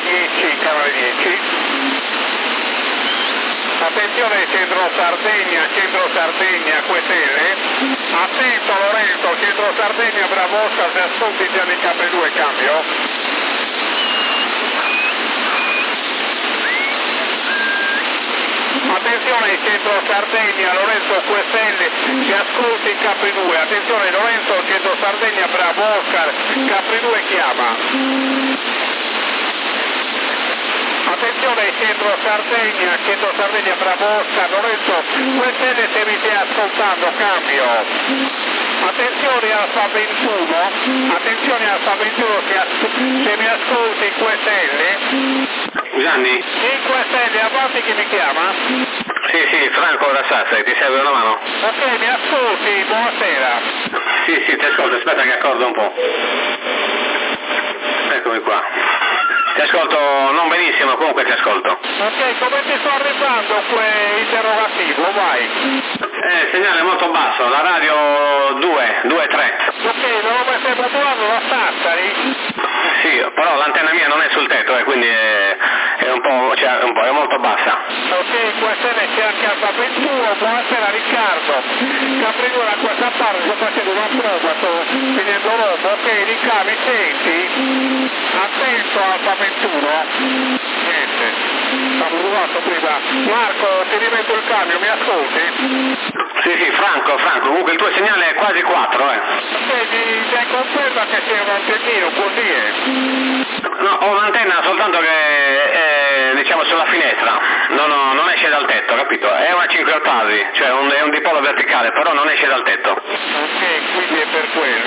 10, canale 10. Attenzione centro Sardegna, Quetele. Attento Lorenzo, centro Sardegna, bravo Oscar, se ascolti Gianni Capri 2, cambio. Attenzione centro Sardegna, Lorenzo Questelle, si ascolti Capri 2, attenzione Lorenzo, centro Sardegna, bravo Oscar, Capri 2 chiama. Attenzione centro Sardegna, bravo Oscar, Lorenzo Questelle, se mi stai ascoltando, cambio. Attenzione Alfa 21, se mi ascolti Questelle. Gianni? Sì, Questelle, avanti, chi mi chiama? Sì, Franco da Sassari, ti serve una mano? Ok, mi ascolti, buonasera. Sì, ti ascolto, aspetta che accordo un po'. Eccomi qua. Ti ascolto non benissimo, comunque ti ascolto. Ok, come ti sto arrivando interrogativo, vai. Il segnale è molto basso, la radio 2, 3. Ok, non lo stai modulando la Sassari? Sì, però l'antenna mia non è sul tetto, quindi è molto bassa. Ok, Questelle c'è anche Alfa 21, buonasera Riccardo. Capri 2 da questa parte, sto facendo una prova, sto finendo roba, ok, Riccardo, mi senti? Attento Alfa 21. Niente, stavo rubato prima. Marco, ti rimetto il cambio, mi ascolti? Sì, Franco, comunque il tuo segnale è quasi 4, Ok, ti hai conferma che c'è un antennino, così è? No, ho un'antenna soltanto che è, diciamo, sulla finestra, non esce dal tetto, capito? È una 5 ottavi, cioè è un dipolo verticale, però non esce dal tetto. Ok, quindi è per quello,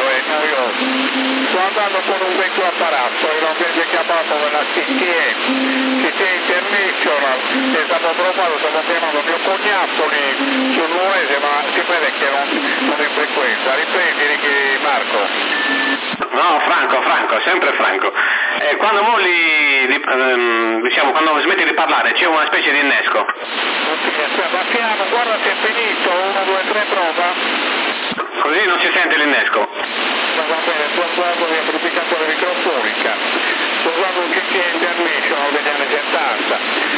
sto andando con un vecchio apparato, ero invece chiamato dalla CTE International, e stavo provando, stavo chiamando mio cognato lì sul nuese, ma si vede che non è frequenza. Riprendi Marco. No, Franco, sempre Franco. Quando molli, diciamo, quando smetti di parlare c'è una specie di innesco. Ok, aspetta, piano, guarda se è finito, 1, 2, 3, prova. Così non si sente l'innesco. Va bene, sto usando l'amplificatore microfonica, sto usando un CT International degli anni 70.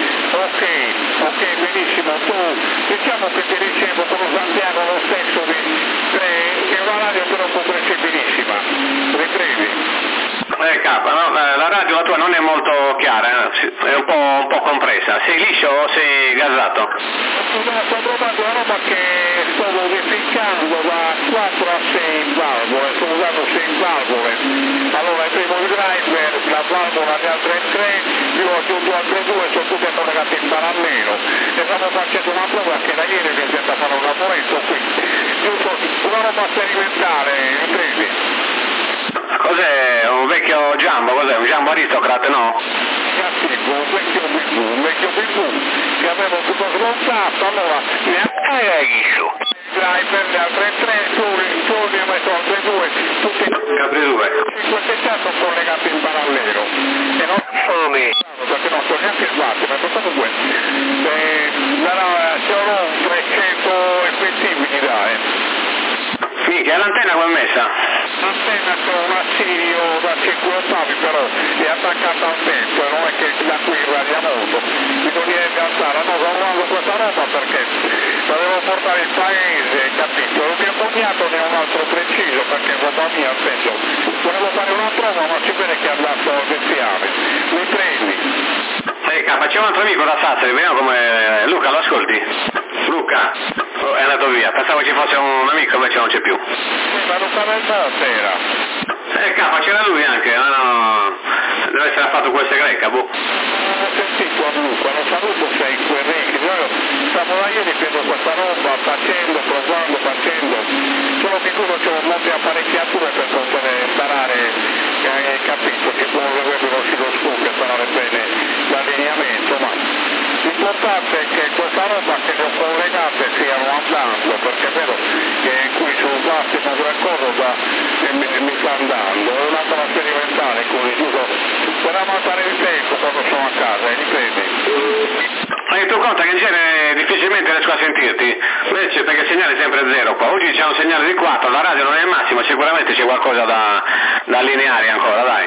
Ok, benissimo, diciamo che ti ricevo con un Santiago lo stesso che è una radio però comprensibilissima, riprendi? Capa, no? La radio la tua non è molto chiara, è un po' compressa. Sei liscio o sei gasato? Sto provando una roba che sto modificando da 4 a 6 valvole, sto usando 6 valvole. Allora il primo driver, la valvola di altre 3, io ho aggiunto altre 2, sono tutte collegate in parallelo. E stiamo facendo una prova che da ieri mi sento a fare un lavoretto qui. Giusto, una roba sperimentale, riprendi? Cos'è? Un vecchio Jumbo? Cos'è? Un Jumbo aristocrate, no? Un vecchio bimbo che avevo tutto smontato, allora ne driver, le altre 3, tu ne hai messo altre 2, tutte Capri 2. 5 sono collegate in parallelo. E non perché non so neanche il watt, ma comunque sono 300 effettivi dai. Minchia, l'antenna come è messa? L'antenna c'è una Sirio da 5 ottavi, però è attaccata al tetto e non è che da qui irradia molto. Bisognerebbe alzare, no, sto usando questa roba perché la devo portare in paese, capito? Il mio cognato ne ha un altro preciso perché è roba mia, nel senso, volevo fare una prova ma si vede che è andato al bestiame. Mi prendi? C'è un altro amico da Sassari, vediamo come... Luca, lo ascolti? Luca? Oh, è andato via, pensavo ci fosse un amico, invece non c'è più. Sì, ma Luca del Monte era. C'era lui anche, ma no... Deve essere fatto questa greca, boh. Non ho sentito a Luca, lo saluto se è in quei regni. Stavo da ieri vedo questa roba, provando, solo che quello c'è molte apparecchiature per poter imparare, capito, che può avere uno oscilloscopio e imparare bene l'allineamento, ma l'importante è che questa roba che le ho collegate stiano andando, perché è vero che qui sul massimo del corso mi sta andando, è una cosa sperimentale così, giusto, per ammazzare il tempo quando sono a casa, ripresi. E tu conta che in genere difficilmente riesco a sentirti, invece perché il segnale è sempre 0 qua, oggi c'è un segnale di 4, la radio non è il massimo, sicuramente c'è qualcosa da allineare ancora, dai.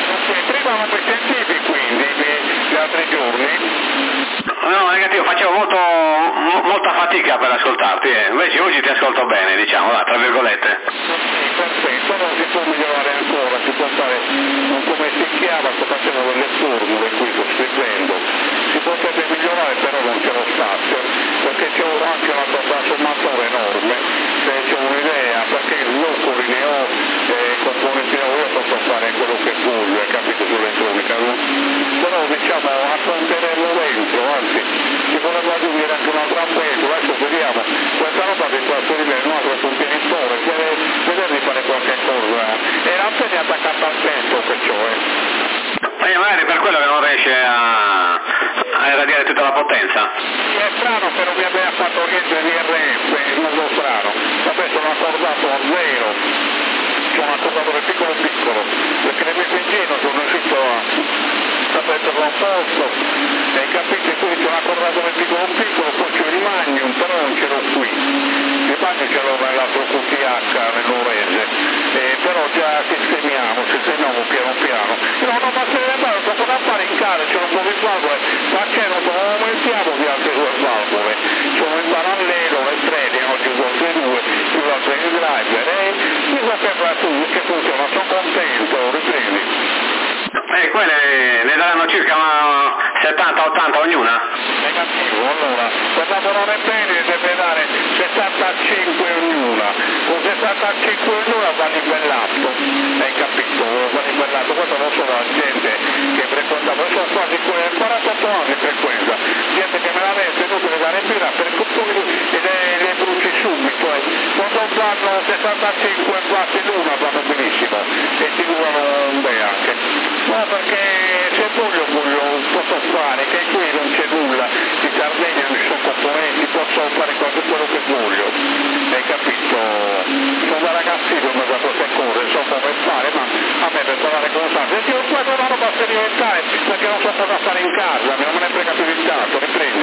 Prima non mi sentivi quindi gli altri giorni? No, negativo, facevo molta fatica per ascoltarti, invece oggi ti ascolto bene, diciamo, tra virgolette. Perfetto, non si può migliorare ancora, si può fare un come si chiama, sto facendo delle formule qui, sto scrivendo, si potrebbe migliorare però non c'è lo spazio, perché c'è anche una trasformatore enorme, se c'è un'idea, perché io con ne ho componenti io posso fare quello che voglio, hai capito, sull'elettronica, no? Però diciamo affronteremo dentro, anzi ci vorrebbe aggiungere anche un'altra pentola, adesso vediamo, questa roba di trasferire in un altro contenitore, vedere di fare qualche cosa, e l'antenne è attaccata al petto che c'ho, magari per quello che non riesce a irradiare tutta la potenza. È strano che non mi abbia fatto niente di RF, non lo strano, vabbè sono accordato a zero, c'è un accordatore piccolo piccolo, perché nel mese ingenuo sono riuscito a metterlo a posto, e capite, qui c'è un accordatore piccolo piccolo, poi c'è il Magnum, però non ce l'ho qui, il Magnum ce l'ho nell'altro QTH, nell'Orese, però già sistemiamo piano piano, no, ma se ne va, dopo da fare in casa, c'è un po' di valvole, perché non aumentiamo di altre due valvole, sono in parallelo le tre, ne ho aggiunto due, più l'altro in driver, e dico che funziona, sono contento, riprendi. Quelle ne daranno circa 70-80 ognuna? Negativo, allora, per lavorare bene deve dare 75 ognuna, con 75 ognuna va livellato, hai capito? Va livellato, questo non sono la gente che frequenta, ma sono quasi 48 anni frequenta, gente che me l'aveva tenuto le dare birra per costumi e le bruci subito, quando vanno 65 vatti l'una vanno benissimo e ti durano un bel anche. No, perché se voglio posso fare, che qui non c'è nulla, in Sardegna non ci sono componenti, posso fare quasi quello che voglio, hai capito? Sono da ragazzino mi da queste cose, so come fare, ma a me per parlare con tanto, e io qua una roba per diventare, perché non so cosa fare in casa, non me ne frega più di tanto, riprendi?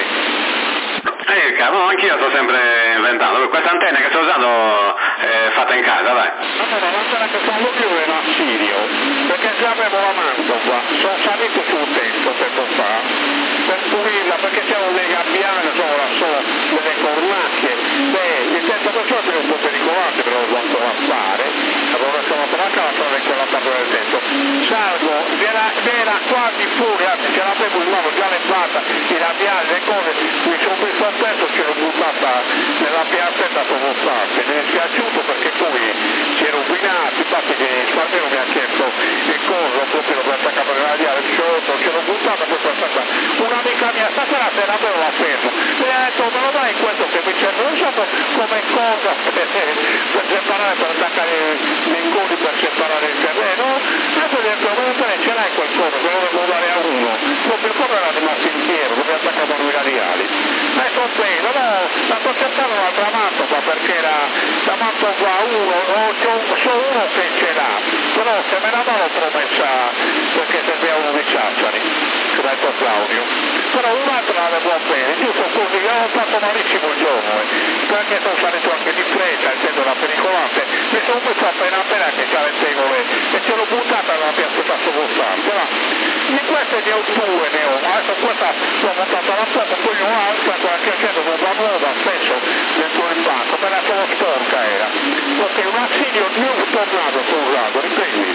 No, anch'io sto sempre inventando, questa antenna che sto usando è fatta in casa, dai. Allora, l'antenna che sono io è un assirio, perché già avevo la mantova, sono salito sul tetto tempo fa, per pulirla, perché c'erano dei gabbiani, sono delle cornacchie, il tetto che c'ho è un po' pericolante, però lo posso fare, allora sono per la casa e quella parte del tetto, salgo, era quasi fuori, anzi ce l'avevo in mano già levata, i labiali, le cose, mi sono messo a pezzo, ce l'ho buttata nella piazzetta, sono state, mi è spiaciuto perché poi si è rovinato, infatti che il Spalmero mi ha chiesto che cosa, proprio per attaccare il radiale, ce l'ho buttata, poi è stata un'amica mia, stasera se la avevo fermo, mi ha detto me lo dai questo che mi serve, non so come cosa per separare, per attaccare gli ingoni per separare il terreno, adesso gli ho detto ce l'hai qualcosa, me lo devo dare a uno, proprio come era rimasto intero, dove attaccavano i radiali, adesso bene, no, la sto cercando un'altra mantova perché la mantova c'ho uno che ce l'ha, però se me la dà l'ho promessa perché serve a uno di Ciacciari, che l'ha detto Claudio, però un'altra la devo bene, giusto così, ho fatto malissimo il giorno, perché sono salito anche di fretta, essendo la pericolante, mi sono messo appena che c'ha le tegole e ce l'ho buttata nella piazzetta sottostante, ma di queste ne ho due, adesso questa l'ho montata da poco, poi ne ho altra, quella che accendo nuova nuova, spesso dentro il banco, me la sono sporca era, perché un assilio di un tornado sto usando, riprendi?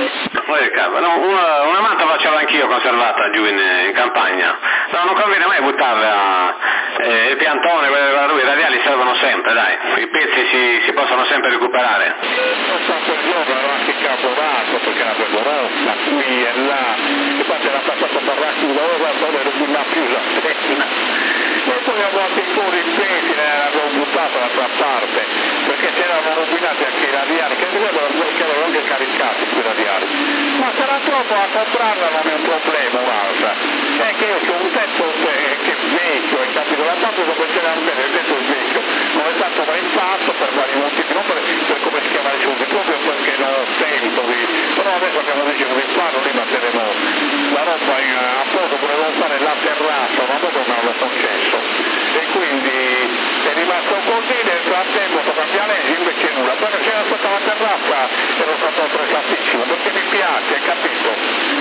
No, una mantova ce l'ho anch'io conservata giù in campagna, no, non conviene mai buttarla, il piantone, i radiali servono sempre, dai, i pezzi si possono sempre recuperare. Ho fatto il giorno, ero anche cavorato perché l'avevo rotta qui e là, infatti era passato per la chiusa, ero una chiusa appena, e poi avevo fatto i fuori in pesi, l'avevo buttato dall'altra parte, perché c'erano rovinati anche i radiali, che avevano anche caricati quei radiali, ma sarà troppo a comprarla non è un problema un'altra, è che io ho un tetto che è vecchio, hai capito, la parte dove c'era un bene, il tetto è vecchio, non è tanto mai fatto per vari motivi, non per come si chiama il giusto, proprio perché non ho tempo però adesso abbiamo deciso di farlo, lì metteremo la roba a posto, volevo fare la terrazza, ma dopo non l'ho concesso, e quindi è rimasto così, nel frattempo sto cambiando invece nulla, perché c'era stata la terrazza ero stato apprezzatissimo, perché mi piace, capito?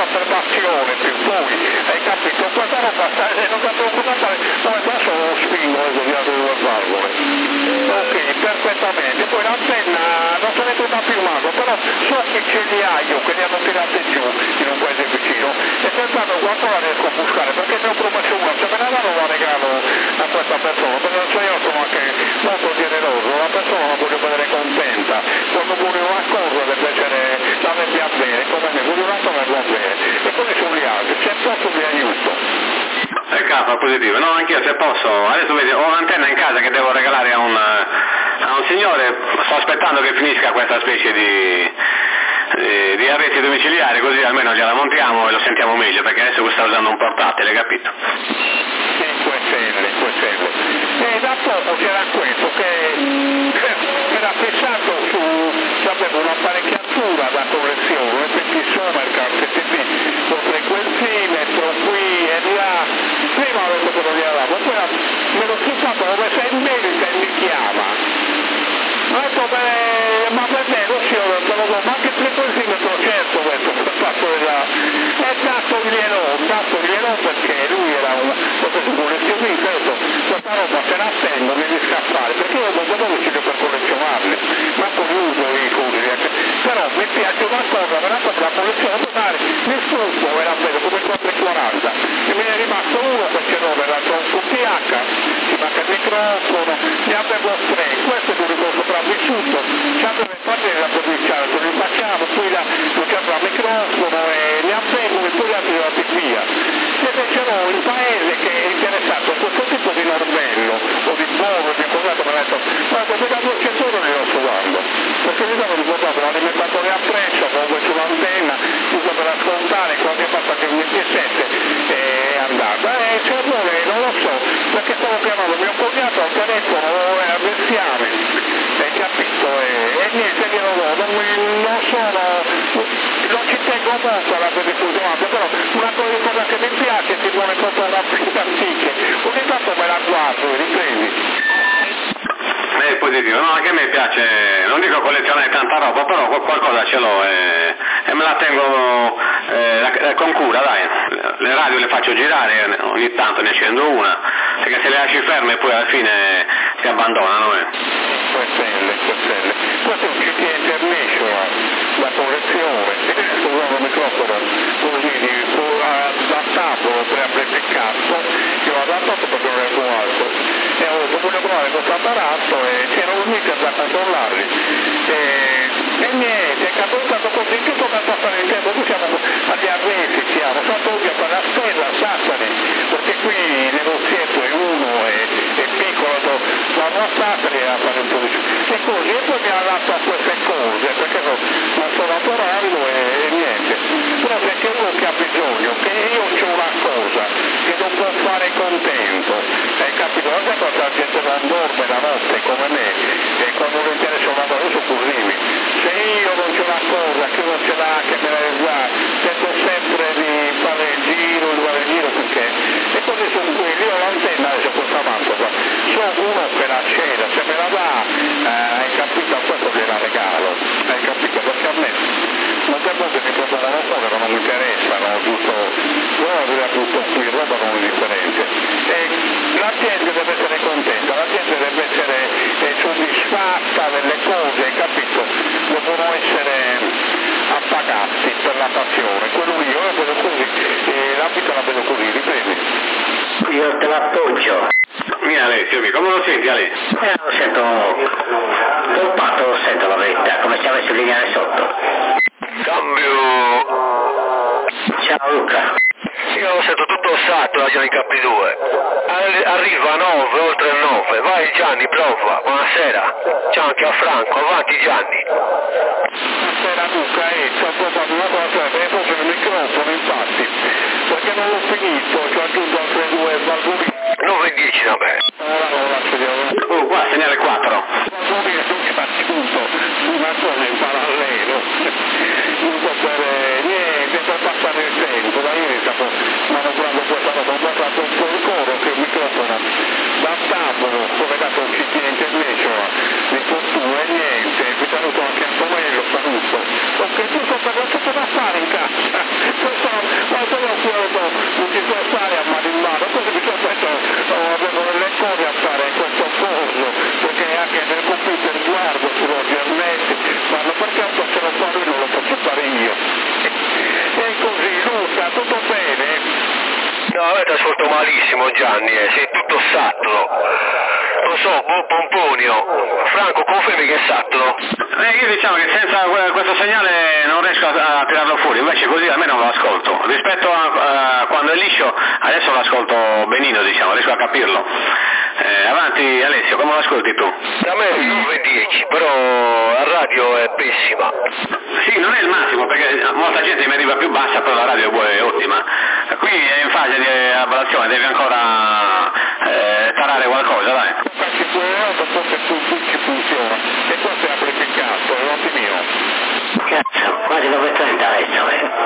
osservazione per voi, hai capito? Questa roba non sapevo come fare, come adesso lo spingo e deviato due valvole. Ok, perfettamente, poi l'antenna non se ne torna più mago, però so che ce li ha io, che li hanno tirati giù in un paese vicino, e pensando quanto la riesco a buscare, perché ne ho promesso una, se me la danno la regalo a questa persona, perché io sono anche molto generoso, la persona la voglio vedere contenta, quando vuole una cosa deve essere, la deve avere, come me, vuole una cosa la deve avere, e poi sono gli altri, se posso vi aiuto. K, positivo, no, anch'io se posso, adesso vedi, ho un'antenna in casa che devo regalare a un signore, sto aspettando che finisca questa specie di arresti domiciliari, così almeno gliela montiamo e lo sentiamo meglio, perché adesso sta usando un portatile, capito? 5 stelle. E da poco c'era questo che era fissato su, sapevo, un'apparecchiatura da collezione, quindi Somercard, con frequenzimetro qui e là, prima ho detto che non gliela davo, poi me l'ho fissato dove sei in merito e mi chiama. Ho detto, ma per me lo sì, ho detto, ma che frequenzimetro certo, ho detto, per fatto e dato perché lui era un collezionista, ho detto, questa roba se la tengo, devi scappare, perché io non devo uscire per collezionarli, ma poi uso i curi, però mi piace una cosa, veramente la collezione totale, il furto era bello come 440, e me ne è rimasto uno perché non era tronco PH, ci manca il microfono, ne avevo 3, questo è l'unico sopravvissuto, ci avevo infatti la provinciale, ce li facciamo, poi lo chiamo al microfono e ne avevo e poi li ha tirati via. E c'era il paese che è interessato a questo tipo di normello o di buono, di cosa mi ha detto, guarda, mi da 200 euro li sto dando, perché mi danno ricordato l'alimentatore appresso, comunque sull'antenna, tutto per ascoltare, qualche volta che il 27 è andata, e se vuole non lo so, perché stavo chiamando mio cognato al telefono, a Bestiame, hai capito, e niente, io non sono, non ci tengo molto alla diffusione, però una cosa che mi piace ti vuole fotografie antiche, ogni tanto me la guardo e riprendi. È positivo, no, anche a me piace, non dico collezionare tanta roba, però qualcosa ce l'ho e me la tengo con cura, dai. Le radio le faccio girare, ogni tanto ne accendo una, perché se le lasci ferme poi alla fine si abbandonano. Questo è un CT International, la collezione, usavo il microfono così da tavolo per aprire il cazzo, che l'ho adattato perché non era più alto, e ho dovuto provare questo apparato e c'era un meter da controllarli. E niente, è capitato così tutto per passare il tempo, qui siamo agli arresti, stato anche per la spesa a Sassari, perché qui il negozietto è uno e piccolo, vanno a Sassari a fare un po' di e così, e poi mi ha dato a queste cose, perché non sono lavorando e niente, però perché uno che ha bisogno, che io c'ho una cosa che non può fare contento, hai capito? Guarda quanta gente non dorme la notte come me, e quando non interessa un lavoro sono così, se io non c'ho una cosa che uno ce l'ha, che me la dà, cerco sempre di fare il giro, perché, e così sono quelli, io l'antenna adesso questa mantova, sono uno per la cena, se me la dà, hai capito, a questo gliela regalo, hai capito, perché a me non devo che mi propongono cose che non mi interessano, giusto, io avrei avuto qui roba non indifferente, e la gente deve essere contenta, la gente deve essere soddisfatta delle cose, hai capito, devono essere appagati per la passione, quello lì io la vedo così, la vita la vedo così, riprendi. Io te l'appoggio. Mia Alessio, come lo senti Ale? Lo sento toppato, lo sento la verità, come se avessi il lineare sotto. Cambio. Ciao Luca. Io lo sento tutto ossato la Gianni Capri2. Arriva a 9, oltre a 9. Vai Gianni, prova. Buonasera. Ciao anche a Franco, avanti Gianni. Buonasera Luca, sto provando una cosa, e proprio il microfono infatti, perché non l'ho finito, ci ho aggiunto altre due valvoline. 9 e 10 da me. Ora non la vediamo. Qua segnale 4. Valvoline che mi ha aggiunto una cosa in parallelo, giusto per niente, per passare il tempo, da ieri stavo manovrando questa cosa, ho passato un po' il coro che il microfono da tavolo, collegato al CT International, di fortuna e niente, vi saluto anche Antonello, saluto. Ok, tutto per tutto da fare in casa, questo non me ti ascolto malissimo Gianni, sei tutto saturo. Lo so, Pomponio. Franco, confermi che è saturo? Io diciamo che senza questo segnale non riesco a tirarlo fuori, invece così almeno lo ascolto. Rispetto a quando è liscio, adesso lo ascolto benino, diciamo, riesco a capirlo. Avanti Alessio, come lo ascolti tu? Da me è 9-10, però la radio è pessima. Sì, non è il massimo, perché molta gente mi arriva più bassa, però la radio è ottima. Qui è in fase di elaborazione, devi ancora tarare qualcosa, dai. Perché forse ci funziona, e questo è amplificato, è ottimino. Cazzo, quasi 9.30 adesso,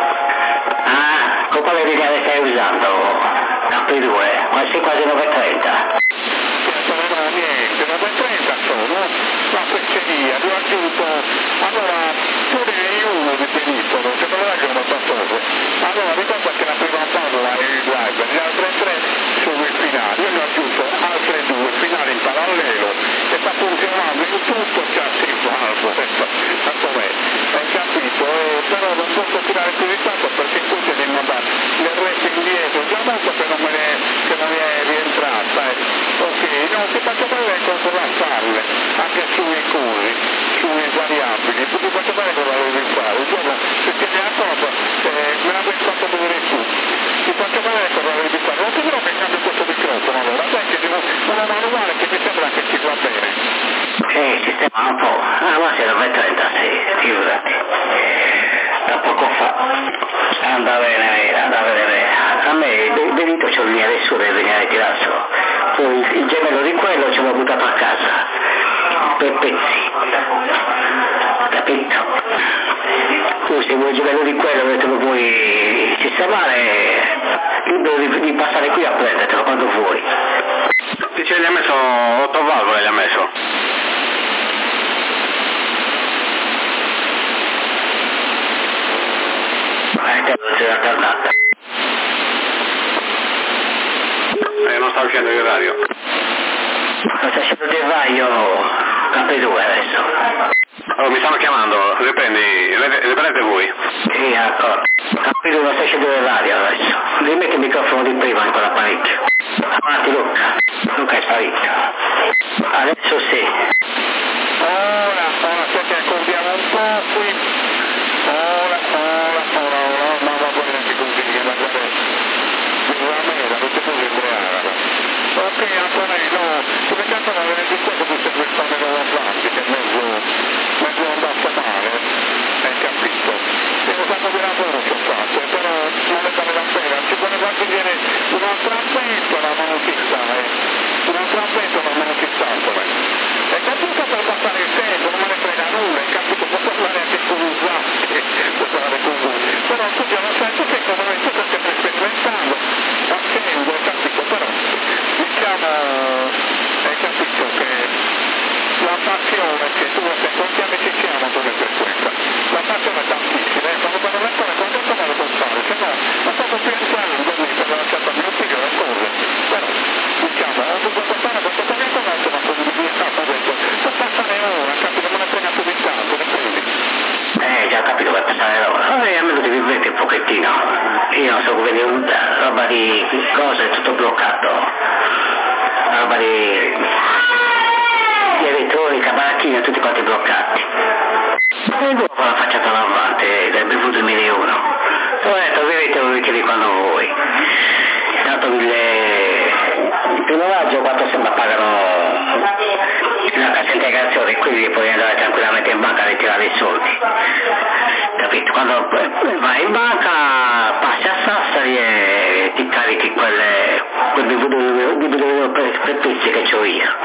Ah, con quale linea stai usando? AP2, quasi 9.30. Non niente, 9.30 sono, la fesseria, vi ho aggiunto, allora, tu ne hai uno di pericolo, che non è che non fa solo. Allora, ricorda che la prima palla è il driver, le altre tre sono il finale, io ne ho aggiunto altre due, finali in parallelo, e sta funzionando in tutto il cazzo in falso, tanto è, hai capito? Però non posso tirare più di tanto perché poi ti devi mandare le rete indietro, già molto che non è rientrata, ok, no, ti faccio vedere cosa da farle, anche sui cosi, sui variabili, ti faccio vedere cosa devi fare, il giorno se tieni a cosa, me l'avevi fatto vedere tu, ti faccio vedere cosa devi fare, non ti dirò che cambio questo microfono, allora, dai che devo una manuale che mi sembra che ci va bene. Sistema un po', ma se 9.30, sì, figurati. Da poco fa, andava bene, a me Benito c'ho il mio adesso deve venire a tirarselo, poi il gemello di quello ce l'ho buttato a casa, per pezzi, capito? Tu se vuoi il gemello di quello te lo puoi sistemare, libero di passare qui a prendertelo quando vuoi. Dice gli ha messo 8 valvole, gli ha messo. C'è la giornata. Non sta uscendo il radio. Lo sta uscendo del vaio, AP2 adesso. Oh, mi stanno chiamando, riprendete voi. Sì, d'accordo. AP2 lo sta uscendo del radio adesso. Rimetti il microfono di prima in quell'apparecchio. Avanti Luca è sparito. Adesso sì. Ora, aspetta, accordiamo un po' qui. Ora, ma va bene anche così, che magari la mela, non si può sembrare. Ok, Antonello, come cazzo non avete visto che tu sei questa mela atlantica, mezzo andata male, hai capito? Devo stato di lavoro che ho fatto, però non ne vale la pena, ci vuole quando viene un'altra pentola, ma non si sa, un'altra pentola, ma non si sa com'è. Hai capito per passare il tempo, non me ne frega nulla, hai capito, può parlare anche con un può parlare con voi, però tu già non sai, tu sei come me, tu stai sempre sperimentando, facendo, hai capito, però diciamo, hai capito che la passione che tu hai, quanti anni ci siamo tu per questa, la passione è tantissima, quando me ne metto quanto me lo posso fare, se no, ma stavo pensando lì per la certa mia opinione, cose, però diciamo, ho dovuto fare questo momento, ma insomma, così di stato detto, può passare ora, capito, non è appena più di tanto, ne credi? Già ho capito per passare l'ora. A me lo devi vedere un pochettino. Io non so come roba di cose, tutto bloccato. Roba di elettronica, baracchine, tutti quanti bloccati. E dopo la facciata davanti del BV 2001. Ho detto, vedete, lo richiedi quando vuoi. Tanto il primo maggio quanto sembra pagano la cassa integrazione, quindi puoi andare tranquillamente in banca a ritirare i soldi, capito? Quando vai in banca passi a Sassari e ti carichi quel BV per pezzi che c'ho io,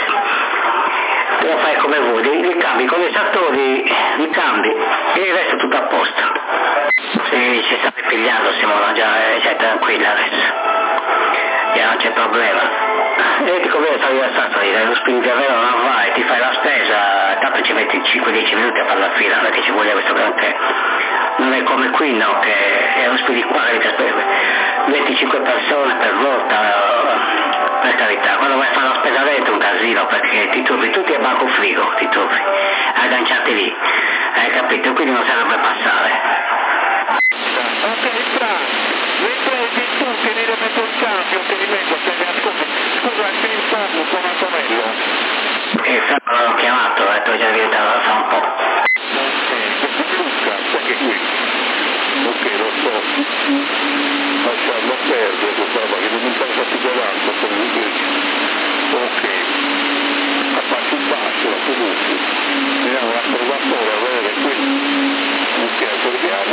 lo fai come vuoi, li cambi con i sattori, li cambi e il resto tutto a posto. Se ci stai pigliando Simona, già sei tranquilla adesso, già non c'è problema. E ti conviene salire a Sassari, lo spingervero non vai, ti fai la spesa, tanto ci metti 5-10 minuti a fare la fila, non è che ci voglia questo granché. Non è come qui, no, che è uno spirituale che 25 persone per volta, per carità. Quando vai a fare la spesa dentro è un casino, perché ti trovi tutti a banco frigo, ti trovi, agganciati lì, hai capito? Quindi non serve passare. Ok, Fra, riprendi tu che ne metto il lasciarlo perdere questa roba che non mi interessa più dell'altro comunque. Ok, a passo comunque vediamo la curvatura a vedere qui, ok, guardiamo,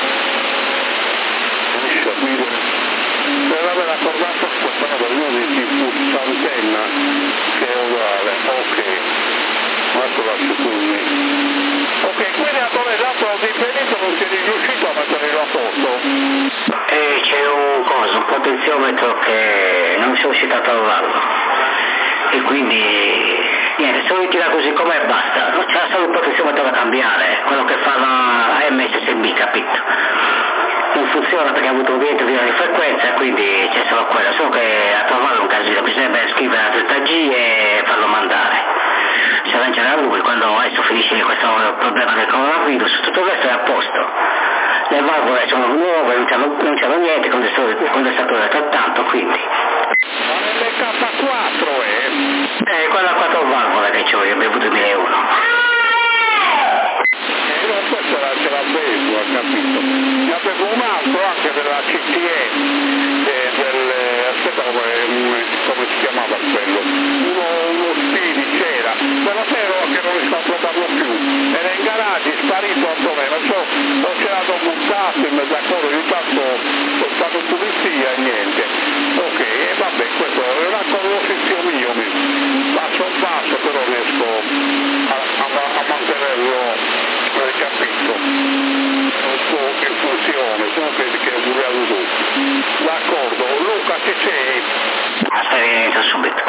riesce a guidare per avere la curvatura questa roba di uno dei tipi antenna che è uguale, ok, adesso lascio qui. Ok, quindi a dove dato d'impedimento non siete riuscito a metterlo a posto? C'è un potenziometro che non sono riuscito a trovarlo e quindi niente, se lo ritira così com'è basta, non c'è solo il potenziometro da cambiare, quello che fa la MSSB, capito? Non funziona perché ha avuto un viento di frequenza e quindi c'è solo quello, solo che a trovarlo un casino, bisognerebbe scrivere la ZG e farlo mandare. Se arrangerà a lui quando adesso finisce questo problema del coronavirus, tutto il resto è a posto. Le valvole sono nuove, non c'hanno niente, il condensatore è altrettanto, quindi. Ma l'LK4 Quella a 4 valvole che ho io, abbiamo 2001. Questa ce l'avevo, ho capito. Ne avevo un altro anche della CTE, aspetta come si chiamava quello, uno Spini c'era, però però che non riesco a trovarlo più, era in garage, sparito a dove, non so, non ce l'hanno buttato in mezzo a coro, io tanto ho fatto pulizia e niente. Ok, e vabbè, questo è una cosa mio, passo passo però riesco a mantenerlo. Capito, un po' in funzione, sono quelli che ho bucato tu. D'accordo, Luca ci sei? Aspetta, inizio subito.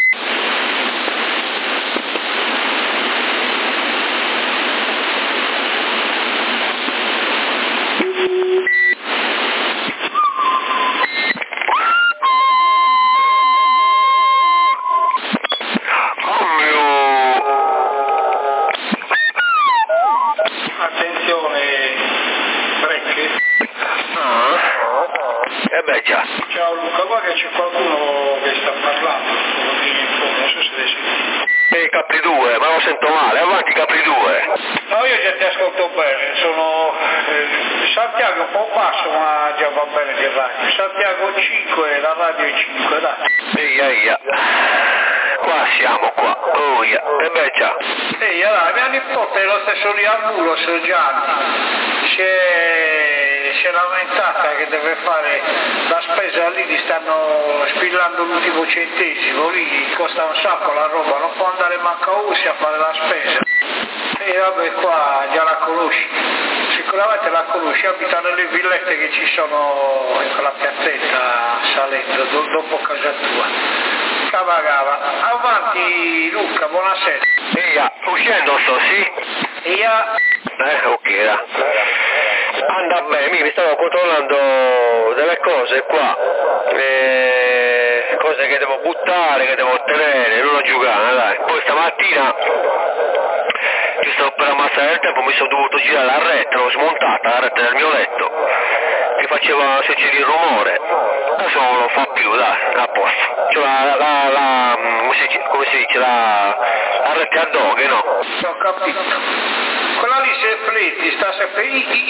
Ciao Luca, qua che c'è qualcuno che sta parlando, non so se le senti. Capri 2, ma lo sento male, avanti Capri 2. No, io già ti ascolto bene, sono Santiago un po' basso ma già va bene di radio. Santiago 5, la radio è 5, dai. Eia. Qua siamo qua, e beh già. Ehi, allora, mia nipote è lo stesso lì a Mulos, Gianni. Si è lamentata che deve fare la spesa lì, gli stanno spillando l'ultimo centesimo, lì costa un sacco la roba, non può andare manco a Ursi a fare la spesa. E vabbè, qua già la conosci, sicuramente la conosci, abita nelle villette che ci sono in quella piazzetta a Salento, dopo casa tua. Cava. Avanti Luca, buonasera. Eia, uscendo sto, sì? Eia. Ok, da. Anda bene, mi stavo controllando delle cose qua, cose che devo buttare, che devo tenere, non ho giocato, dai. Poi stamattina ci stavo per ammazzare il tempo, mi sono dovuto girare la rete, l'ho smontata, la rete del mio letto, che faceva una specie di rumore, adesso non lo fa più, dai, a posto. C'è come si dice, la rete a doghe, no? Ho capito. Quella lì se fletti, sta sempre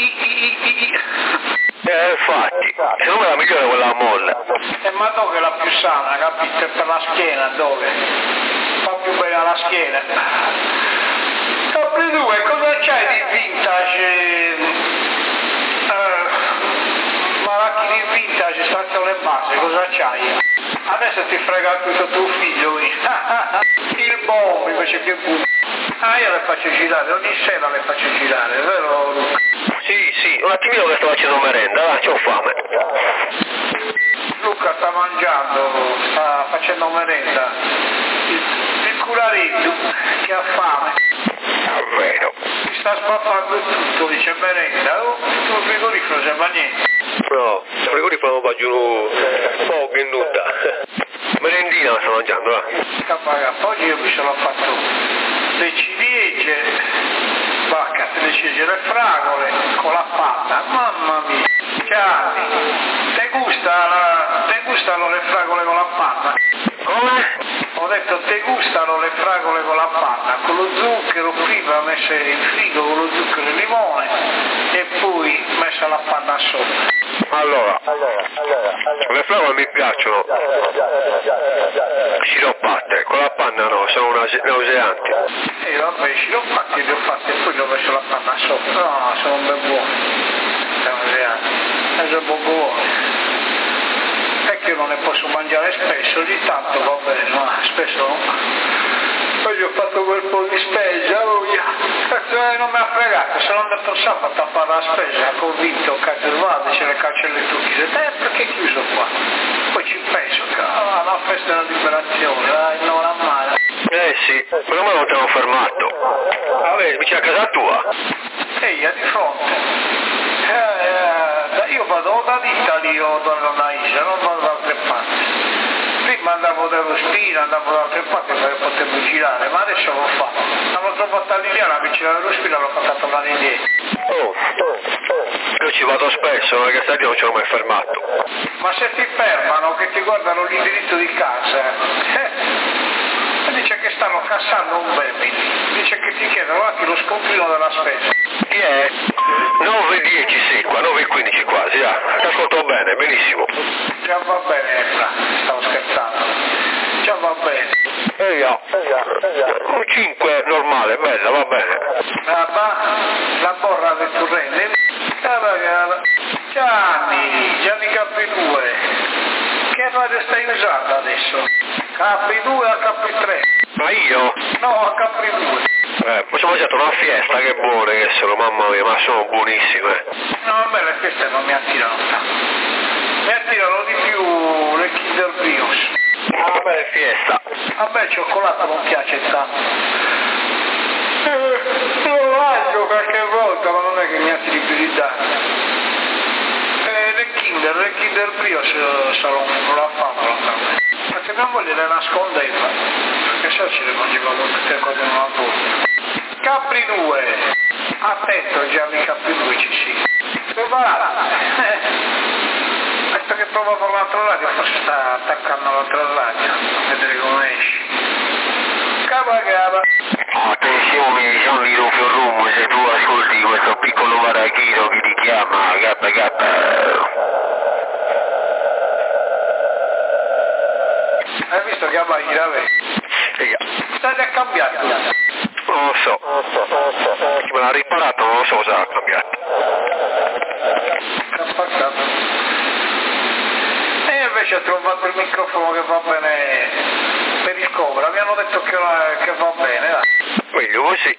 infatti, secondo me la migliore è quella a molle. Ma dove è la più sana, capito? Per la schiena, dove? Fa più bene alla schiena. Capri 2, cosa c'hai di vintage? Macchine vintage, stazione base, cosa c'hai? Adesso ti frega tutto tuo figlio, il bombo invece che buono. Io le faccio girare, ogni sera le faccio girare, vero Luca? Sì, un attimino che sto facendo merenda, va, c'ho fame. Luca sta mangiando, sta facendo merenda. Il cularetto che ha fame. Vero. Si sta spaffando tutto, dice merenda, tutto il frigorifero sembra niente. No, il frigorifero non va giù poco e nuda. Merendina la sto mangiando, va. Oggi io mi sono fatto le ciliegie, le ciliegie fragole con la panna, mamma mia. Gianni, te gustano le fragole con la panna? Come? Ho detto te gustano le fragole con la panna, con lo zucchero prima messe in frigo con lo zucchero e il limone e poi messa la panna sopra. Allora, le fragole mi piacciono sciroppate, con la panna no, sono nauseanti. Vabbè, i sciroppati li ho fatti e poi li ho messo la panna sopra, no, sono ben buoni, sono buoni. È che io non ne posso mangiare spesso, ogni tanto va bene, ma spesso no. Poi ho fatto quel po' di spesa, non mi ha fregato, sono andato sabato a fare la spesa, convinto, cazzo vado, c'è le cancelle tutte, perché è chiuso qua? Poi ci penso, la festa della liberazione, non la male. Sì, però me non ti hanno fermato. Vabbè, vicino a casa tua? Ehi, di fronte. Io vado da Italia o da una isla, non vado da altre parti. Prima andavo dallo Spina, andavo da altre parti perché potevo girare, ma adesso l'ho fatto. Avevo trovato l'Iliana vicino dello Spina, l'ho fatta tornare indietro. Io ci vado spesso, perché stadio non ci ho mai fermato. Ma se ti fermano, che ti guardano l'indirizzo di casa, dice che stanno cassando un bene, dice che ti chiedono anche lo scontrino della spesa. Chi è? 9:10 sì, qua, 9:15 quasi, ti ascolto bene, benissimo. Già va bene, stavo scherzando. Già va bene. Un 5 normale, bella, va bene. La borra del torrente. Gianni Capri2. Che radio stai usando adesso? Capri2 o Capri3? Ma io? No, a Capri2. Ho mangiato una fiesta, che buone che sono, mamma mia, ma sono buonissime. No, a me le feste non mi attirano tanto. Mi attirano di più le Kinder Brioche. A me è fiesta. A me il cioccolato non piace tanto. Lo mangio qualche volta, ma non è che mi attiri più di tanto. Le Kinder Brioche sono la favola. Perché mia moglie le nascondeva, perché se ci le mangiavano tutte cose in una volta. Capri2, attento Gianni Capri2 ci sì. Preparato. Aspetta che provo con l'altra radio, forse sta attaccando l'altra radio, a vedere come esci. Cava. Attenzione Gianni Fiorrumo, se tu ascolti questo piccolo marachino che ti chiama Gappa. Hai visto che vai grave? Stai a cambiare? Non lo so. Chi me l'ha riparato non lo so cosa ha cambiato. E invece ho trovato il microfono che va bene per il Cobra, mi hanno detto che va bene, dai. Meglio così.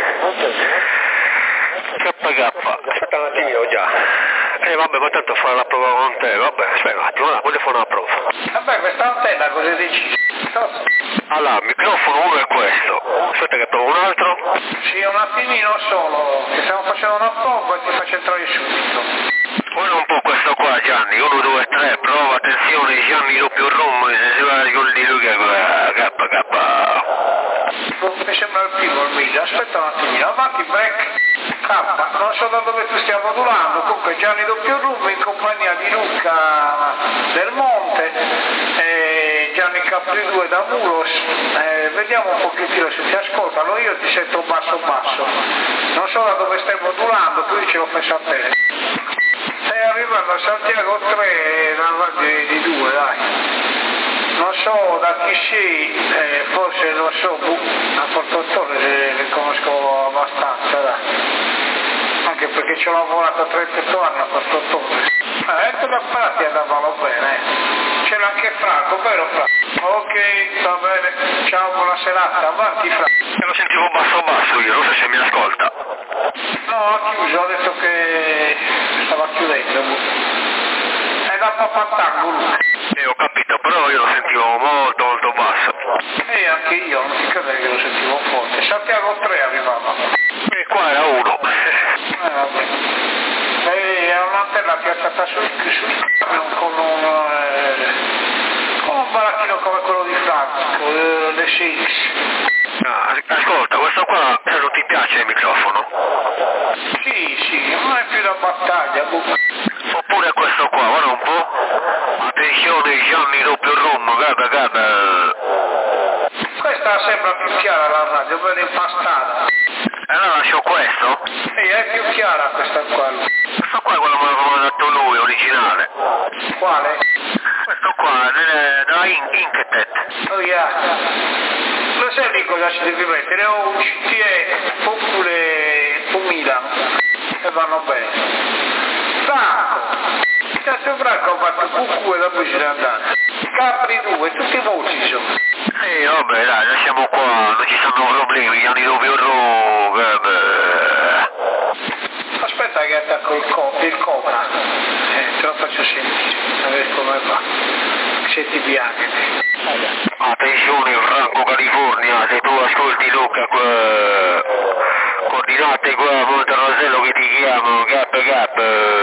Aspetta un attimino già. Vabbè, ma tanto fare la prova con te, vabbè, aspetta un attimo, voglio fare una prova. Vabbè, questa antenna cosa dici? Allora, il microfono uno è questo. Aspetta che provo un altro. Sì, un attimino solo, che stiamo facendo una prova e ti faccio entrare subito. Guarda un po' questo qua Gianni, 1, 2, 3, prova, attenzione Gianni doppio rum, se si va con di lui che K. Mi sembra il primo il video, aspetta un attimino, avanti break. K, non so da dove tu stia modulando, comunque Gianni doppio rum in compagnia di Luca Del Monte e Gianni Capri2 da Muros, vediamo un pochettino se ti ascoltano, io ti sento basso, non so da dove stai modulando, tu ce lo fai sapere. Stai arrivando a Santiago 3 dalla radio di 2, dai. Non so da chi sei, forse lo so, a Porto Torre le conosco abbastanza, dai. Anche perché ci ho lavorato 38 anni a Porto Torre. Ecco da Prati andavano bene. C'era anche Franco, vero Franco? Ok, va bene. Ciao, buona serata. Avanti Franco. Lo sentivo basso io, non so se mi ascolta. No, ha chiuso, ha detto che stava chiudendo. È da Papatango. Ho capito, però io lo sentivo molto basso. E anche io, non ti credo che lo sentivo forte. Santiago 3 arrivava. E qua era 1. Vabbè. È un'antenna piazzata sul con un baracchino come quello di Franco, le 6X. Ascolta, questo qua non ti piace il microfono? Sì, non è più da battaglia. Oppure questo qua, guarda un po'. Attenzione Gianni doppio rum, guarda. Questa sembra più chiara la radio, bene impastata. Allora lascio questo? È più chiara questa qua. Questo qua è quello che mi ha dato lui, originale. Quale? Questo qua, della Inketet. Oh yeah. Lo sai di cosa ci devi mettere? O un CTE oppure un Milano e vanno bene. Franco! Cazzo Franco ha fatto cucù e la poi ce n'è andata. Capri 2, tutti molti sono. Vabbè dai, noi siamo qua, non ci sono problemi, gli anni dove Aspetta che attacco il cobra. Te lo faccio sentire, vedere come va. Senti bianche. Attenzione Franco California, se tu ascolti Luca coordinate qua a Monte Rosello che ti chiamo, Gap.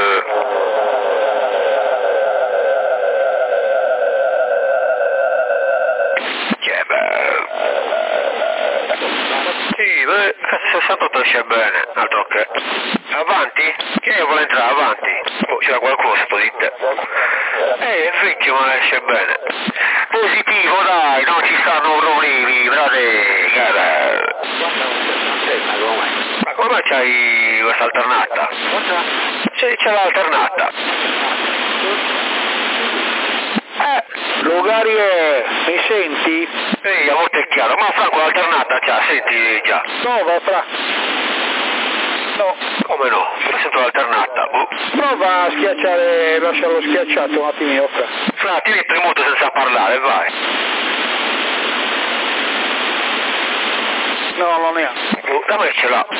Sì, 68 esce bene, altro che. Avanti? Chi vuole entrare avanti? Oh, c'era qualcuno sotto di te. È vecchio ma esce bene. Positivo dai, non ci stanno problemi, frate. Ma come c'hai questa alternata? C'è l'alternata. Lugarie, mi senti? Ehi, a volte è chiaro, ma Franco l'alternata c'ha, senti già. No, va fra. No. Come no? Sento l'alternata. Prova a schiacciare, lasciarlo schiacciato un attimino, fra. Fra, ti metto in muto senza parlare, vai. No, non ne ha. Da me ce l'ha.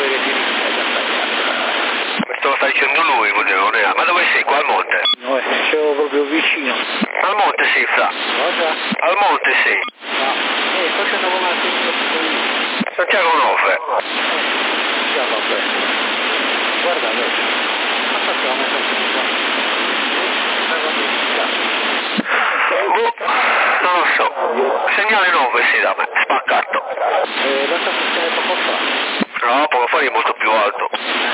Te lo sta dicendo lui, non è. Ma dove sei? Qua al monte? No, siamo proprio vicino. Al monte sì, fra. Cosa? Al monte sì. No. Facendo come al Santiago Onofre. Già va bene. Guarda adesso. Ma facciamo non lo so. Segnale 9 sì da me, spaccato. La stazione poco fa. No, poco fa è molto più alto.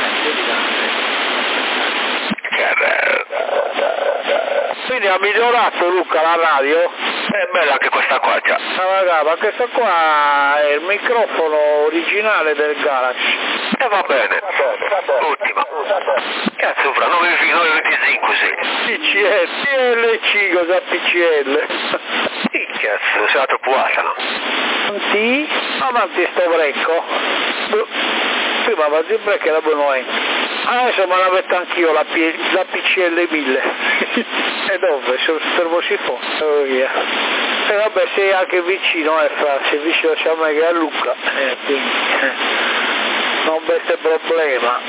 Che bello. Quindi ha migliorato Luca la radio? È bella anche questa qua già. Ma questo qua è il microfono originale del Galaxy. E va bene. Ultima. Cazzo fra, 9,25 sì. PCL, PLC, cosa PCL? Sì, cazzo, sei troppo alta, no? Avanti sto brecco. Prima vado in break e la buono adesso me la metto anch'io la PCL 1000. E dove? Sul termosifone. Oh via. E vabbè, sei anche vicino, fra, sei vicino a me che a Luca. Quindi non avete problema.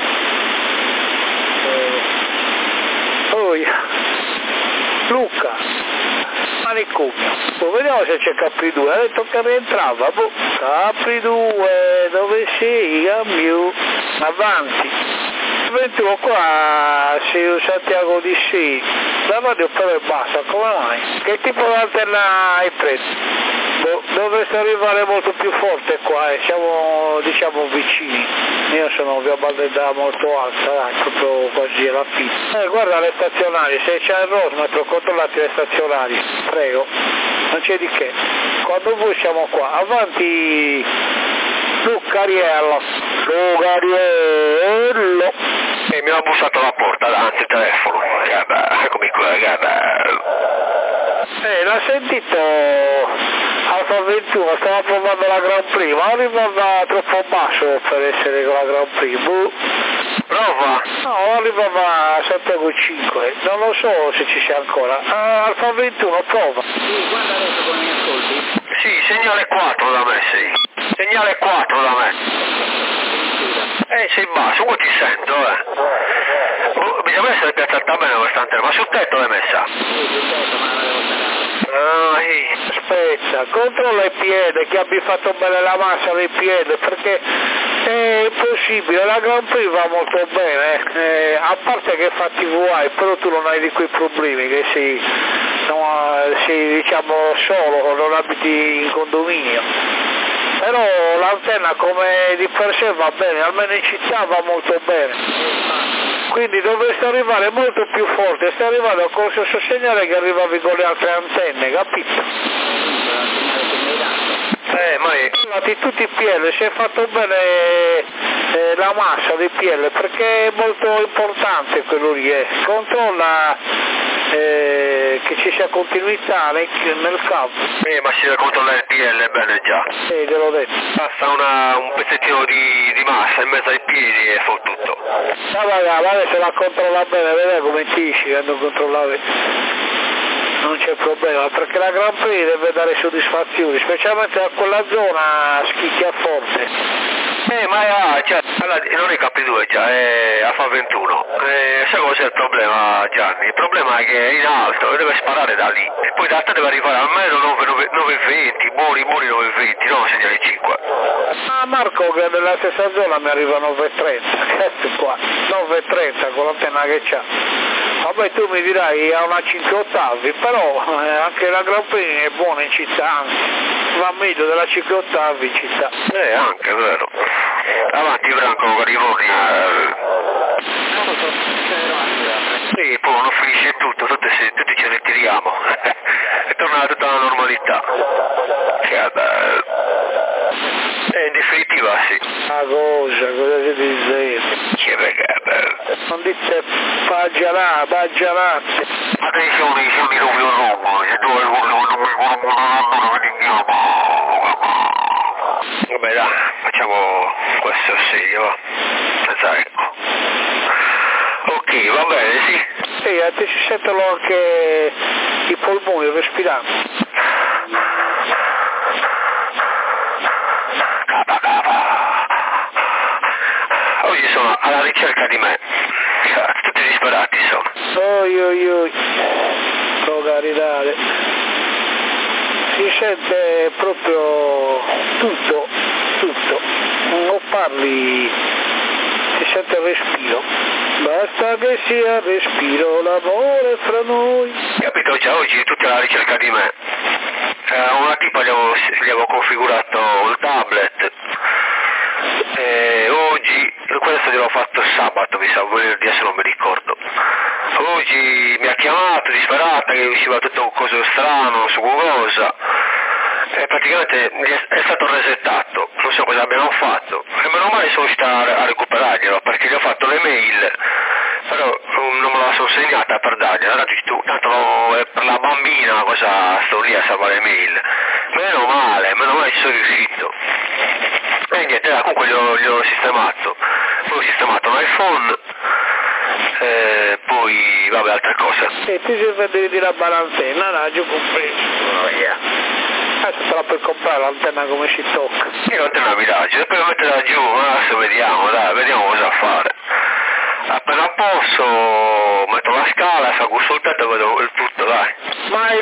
Oh via. Luca. Manicomio. Poi vediamo se c'è Capri 2, ha detto che rientrava. Capri 2, dove sei? Cambio. Avanti. 21 qua sei un Santiago di sì, davanti un po' e basta, come mai? Che tipo di alterna hai preso? Dovreste arrivare molto più forte qua, siamo diciamo vicini. Io sono via Baldeda molto alta, proprio quasi alla fine. Guarda le stazionarie, se c'è il Rosmetro controllate le stazionarie, prego, non c'è di che. Quando voi siamo qua, avanti Lucariello. E mi ha bussato alla porta davanti al telefono. Eccomi qua, l'ha sentito Alfa 21, stava provando la Grand Prix, ma arrivava troppo basso per essere con la Grand Prix. Prova? No, arrivava a Santiago 5, non lo so se ci sia ancora. Alfa 21, prova. Sì, guarda adesso come mi ascolti. Sì, segnale 4 da me, sì. Segnale 4 da me. Sei basso, io ti sento, bisogna essere piazzata bene quest'antenna, ma sul tetto l'hai messa? Aspetta, controlla il piede, che abbia fatto bene la massa del piede, perché è impossibile, la Grand Prix va molto bene, a parte che fa TVI, però tu non hai di quei problemi, che sei diciamo solo, non abiti in condominio. Però l'antenna come di per sé va bene, almeno in città va molto bene. Quindi dovreste arrivare molto più forte, stai arrivando con lo stesso segnale che arrivavi con le altre antenne, capito? Ma tutti i piedi, si è fatto bene la massa del PL, perché è molto importante quello lì, controlla che ci sia continuità nel campo. Ma si deve controllare il PL bene già. Gliel'ho detto. Basta un pezzettino di massa in mezzo ai piedi e fa tutto. Vabbè, se la controlla bene, vede come tisci quando controllare. Non c'è problema, perché la Grand Prix deve dare soddisfazioni, specialmente a quella zona schicchia forte. Non è K2 già, è a fa 21. Sai cos'è il problema, Gianni? Il problema è che è in alto e deve sparare da lì. E poi da te deve arrivare almeno 9,20, buoni 9,20, non segnali 5. Ah Marco, che nella stessa zona mi arriva 9,30, cazzo qua, 9,30 con l'antenna che c'ha. Vabbè, tu mi dirai ha una 5 ottavi, però anche la Grand Prix è buona in città, anzi, va meglio della 5 ottavi in città. Anche, è vero. Avanti Franco con i voli. Sì, poi non finisce tutto, tutti ci ritiriamo. E torna tutta la normalità. In definitiva sì. Cosa si dice? Non dite baggianate. Attenzione, sono in Roma, vabbè dai, facciamo questo serio, va. Ecco. Ok, va bene, sì. Sì, a te si sentono anche i polmoni respirando. Oggi sono alla ricerca di me. Tutti disperati sono. Oi. Carità. Si sente proprio tutto. Non parli, si sente il respiro. Basta che sia respiro, l'amore fra noi. Capito, già oggi tutta la ricerca di me. Una tipa gli avevo configurato il tablet. Oggi, questo gliel'ho fatto sabato, mi sa, venerdì, se non mi ricordo. Oggi mi ha chiamato disperata che usciva tutto un coso strano su qualcosa. E praticamente è stato resettato, non so cosa abbiano fatto. E meno male sono riuscito a recuperarglielo, perché gli ho fatto le mail, però non me la sono segnata per dargliela. Allora dici tu, tanto è per la bambina cosa sto lì a salvare le mail. Meno male ci sono riuscito. E niente, comunque gli ho sistemato. Poi ho sistemato un iPhone, poi vabbè altre cose. E ti serve di la balanzena, giù compreso. Adesso però per comprare l'antenna come ci tocca. Io l'antenna Miraggio, e poi la metterla giù, adesso vediamo cosa fare. Appena posso metto la scala, salgo sul tetto e vedo il tutto, dai. Ma hai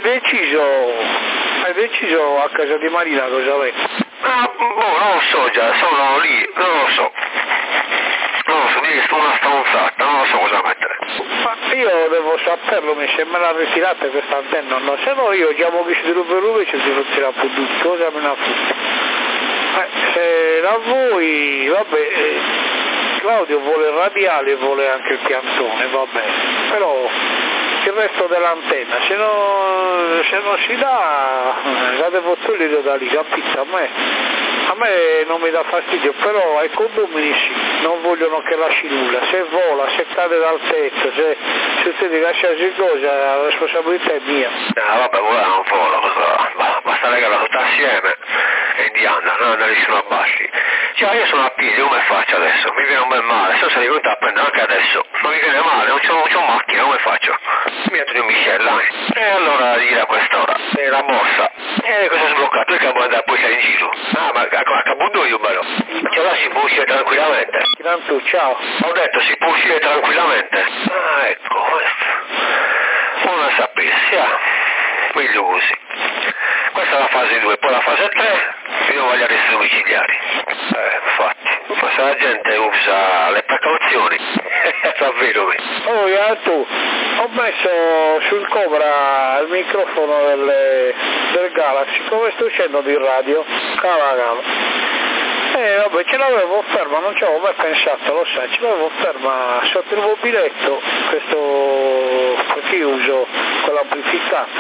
deciso a casa di Marina cosa avete? Non lo so già, sono lì, non lo so, lì sto una stronzata, non lo so cosa mettere. Ma io devo saperlo, se me l'ha ritirata questa antenna, no, se no io chiamo chi si ruba ci si ritira tutto, cosa me ne ha fatto? Se la vuoi, vabbè, Claudio vuole il radiale e vuole anche il piantone, va bene, però il resto dell'antenna, se non si dà, la devo togliere da lì, capito? A me non mi dà fastidio, però ai condomini sì, non vogliono che lasci nulla, se vola, se cade dal tetto, se te ti lasci cosa, la responsabilità è mia. Vabbè, volare non vola, basta regalare tutto assieme e di andare, non andare su abbassi. Cioè io sono a piedi, come faccio adesso? Mi viene un bel male, se sarei venuto a prendere anche adesso, non mi viene male, non c'ho macchina, come faccio? Mi metto di un miscella, e allora dire a quest'ora, la borsa, cosa è sbloccato? Il cavo andare poi sei in giro. Ma a Buddo io bello, cioè là si può uscire tranquillamente. Intanto ciao. Ho detto si può uscire tranquillamente. Ecco, questo. Non sapessi, illusi. Questa è la fase 2, poi la fase 3, io voglio arresti domiciliari. Infatti, forse la gente usa le precauzioni. Davvero. Tu, ho messo sul Cobra il microfono del Galaxy, come sto uscendo di radio? Cava. Vabbè, ce l'avevo ferma, non ci avevo mai pensato, lo sai, ce l'avevo ferma sotto il mobiletto, questo, perché io uso quell'amplificato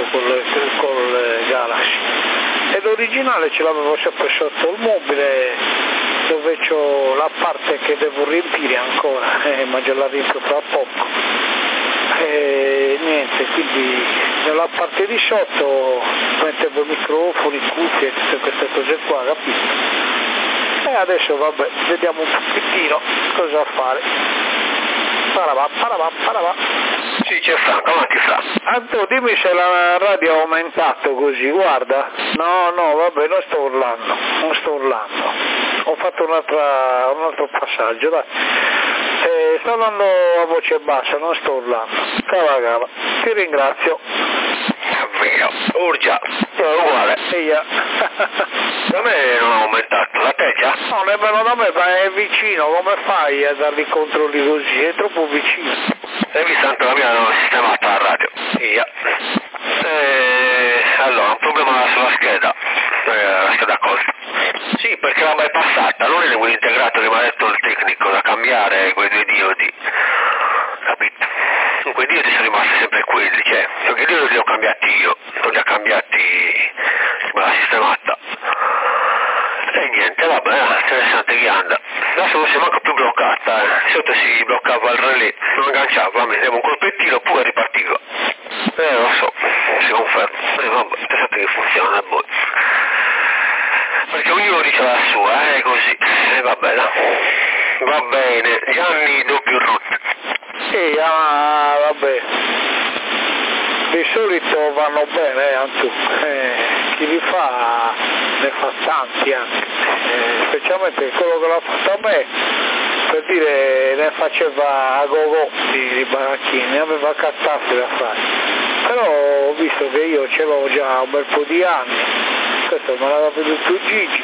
col Galaxy, e l'originale ce l'avevo sempre sotto il mobile, dove c'ho la parte che devo riempire ancora, ma già la riempio fra poco. Niente, quindi nella parte di sotto mettevo microfoni, cuffie e tutte queste cose qua, capito? E adesso vabbè, vediamo un pochettino cosa fare. Parava. Sì, c'è Franco, avanti Fra. Anto, dimmi se la radio ha aumentato così, guarda. No, vabbè, non sto urlando. Ho fatto un altro passaggio, dai. Sto andando a voce bassa, non sto urlando. Cava. Ti ringrazio. Vero, urgia, è uguale. Eia. Da me non ha aumentato, la te già? No, nemmeno da me, ma è vicino, come fai a darli controlli così? È troppo vicino. Hai visto anche la mia non è sistemata la radio? Via. Allora, un problema sulla scheda, la scheda costa. Sì, perché la bypassata, non è quell'integrato che mi ha detto il tecnico da cambiare quei due diodi, capito? Quei diodi sono rimasti sempre quelli, cioè, perché i diodi li ho cambiati io, non li ha cambiati, me l'ha sistemata. E niente, vabbè, interessante che anda. Adesso non si è manco più bloccata, di solito si bloccava il relè, non agganciava, mi dava un colpettino poi ripartiva. Lo so, si conferma. Vabbè, pensate che funziona, boh. Perché ognuno dice la sua, così. Vabbè, va bene, Gianni doppio root. Vabbè. Di solito vanno bene, anche chi li fa ne fa tanti anche, specialmente quello che l'ha fatto a me, per dire, ne faceva a go-go di baracchini, ne aveva cazzate da fare, però ho visto che io ce l'ho già un bel po' di anni, questo me l'aveva veduto Gigi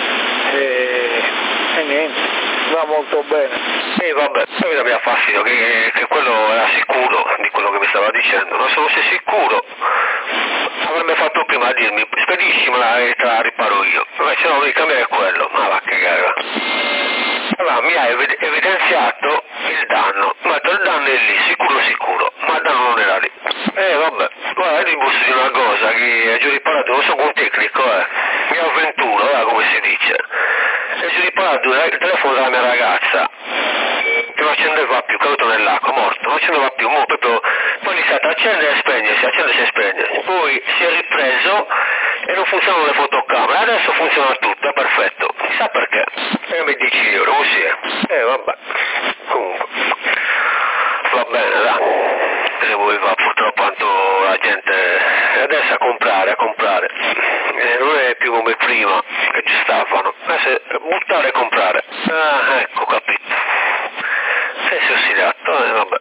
e niente, va molto bene. Vabbè, mi dà fastidio che quello era sicuro di quello che mi stava dicendo, non sono sicuro, avrebbe fatto prima a dirmi spediscimela e te la riparo io, invece no, devi cambiare quello, ma va che gara. Allora mi ha evidenziato il danno, ma il danno è lì, sicuro, ma il danno non era lì. Vabbè, guarda, ti posso dire una cosa, che ho riparato, non sono un tecnico, mi avventuro, come si dice, e ho riparato il telefono della mia ragazza, che non accendeva più, caduto nell'acqua, morto, non accendeva più, proprio, poi ha iniziato a accendere e spegnersi, accendere e spegnersi, poi si è ripreso e non funzionano le fotocamere, adesso funziona tutto, è perfetto, chissà perché, e mi dici euro, così è, vabbè, comunque, va bene, dai, se vuoi va, purtroppo quanto la gente adesso a comprare, non è più come prima, che ci stavano, adesso è buttare e comprare, ecco, capito. Si è ossidato, vabbè.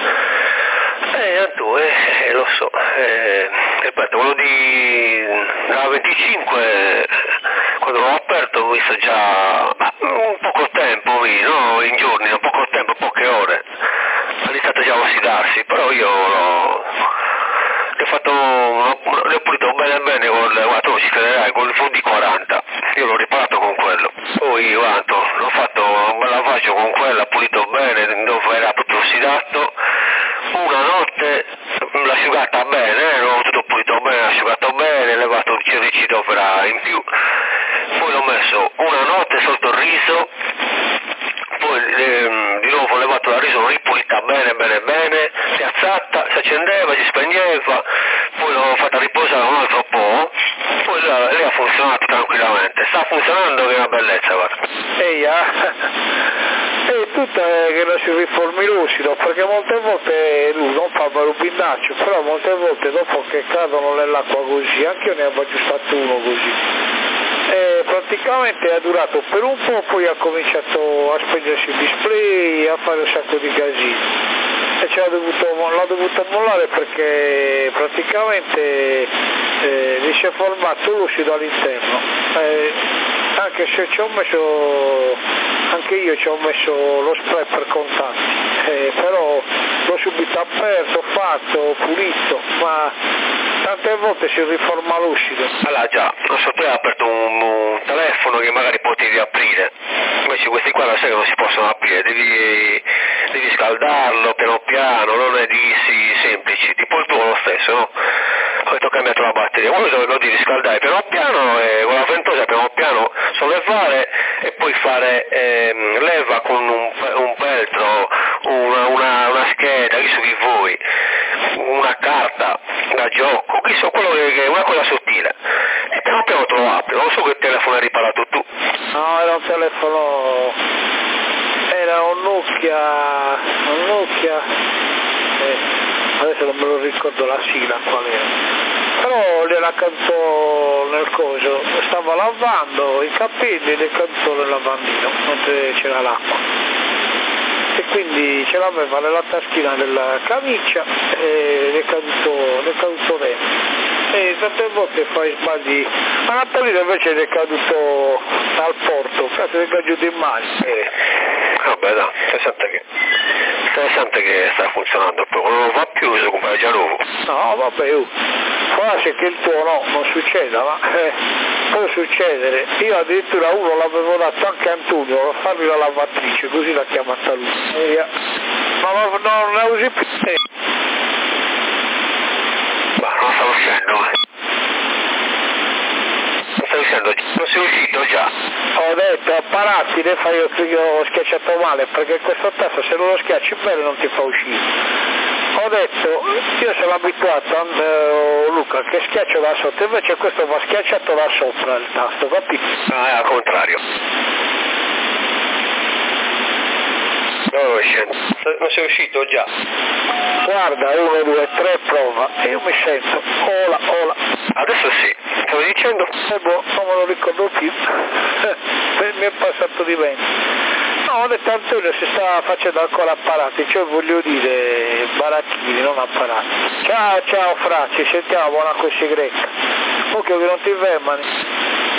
Tu, lo so, ripeto, quello della 25, quando l'ho aperto ho visto già un poco tempo, no? In giorni, un poco tempo, poche ore, ha iniziato già a ossidarsi, però io l'ho pulito bene guarda, ci crederai, con il VD40, io l'ho riparato con quello, poi guarda, l'ho fatto un bel lavaggio con quello, ha pulito bene, dove era proprio ossidato, una notte l'ho asciugata bene, l'ho tutto pulito bene, l'ho asciugato bene, levato il cericino in più, poi l'ho messo una notte sotto il riso, poi di nuovo ho levato la riso, l'ho ripulita bene, piazzata, si accendeva, si spegneva, poi l'ho fatta riposare un altro po', poi lei ha funzionato tranquillamente, sta funzionando che è una bellezza, guarda. E tutto è che non si riformi lucido, perché molte volte lui non fa barubinaccio, però molte volte dopo che cadono nell'acqua così, anche io ne avevo aggiustato uno così. E praticamente è durato per un po', poi ha cominciato a spegnersi il display, a fare un sacco di casini. E l'ha dovuto mollare perché praticamente gli si è formato lucido all'interno. Anche se anche io ci ho messo lo spray per contatti, però l'ho subito aperto, fatto, pulito, ma tante volte si riforma lucido. Allora già, non so, tu hai aperto un telefono che magari potevi aprire, invece questi qua la sera non si possono aprire, devi scaldarlo piano piano, non è di semplici, tipo il tuo lo stesso, no? Ho detto cambiato la batteria, quello lo devi riscaldare piano piano e con la ventosa piano piano sollevare e poi fare leva con un peltro, una scheda, chi so chi vuoi, una carta da gioco, chi so, quello che è una cosa sottile. E piano piano te lo apri, non so che telefono hai riparato tu. No, era un telefono, era un Nokia, adesso non me lo ricordo la sigla qual era, però gliela cantò nel coso, stava lavando i capelli e le cantò nel lavandino, mentre c'era l'acqua, e quindi ce l'aveva nella taschina della camicia e le cantò bene. E tante volte fai sbagli, a Napolino invece è caduto al porto, cazzo è caduto in mare. Vabbè dai, interessante che sta funzionando, però non va più se compare già nuovo. No vabbè, forse che il tuo no, non succeda, ma può succedere. Io addirittura uno l'avevo dato anche a Antonio, a fargli la lavatrice, così l'ha chiamata lui. Ma non la usi più. Ma non sta uscendo, non sei uscito già. Ho detto, apparati, ne fai ho schiacciato male, perché questo tasto se non lo schiacci bene non ti fa uscire. Ho detto, io sono abituato, Luca, che schiaccio da sotto, invece questo va schiacciato da sopra il tasto, capito? No, è al contrario. Non sei uscito già. Guarda, 1, 2, 3, prova, e io mi sento, ola. Adesso sì, stavo dicendo? Non me lo ricordo più, mi è passato di mente. No, ho detto Antonio si sta facendo ancora apparati, cioè voglio dire baracchini, non apparati. Ciao Fra, ci sentiamo, buona così greca. Occhio che non ti fermani.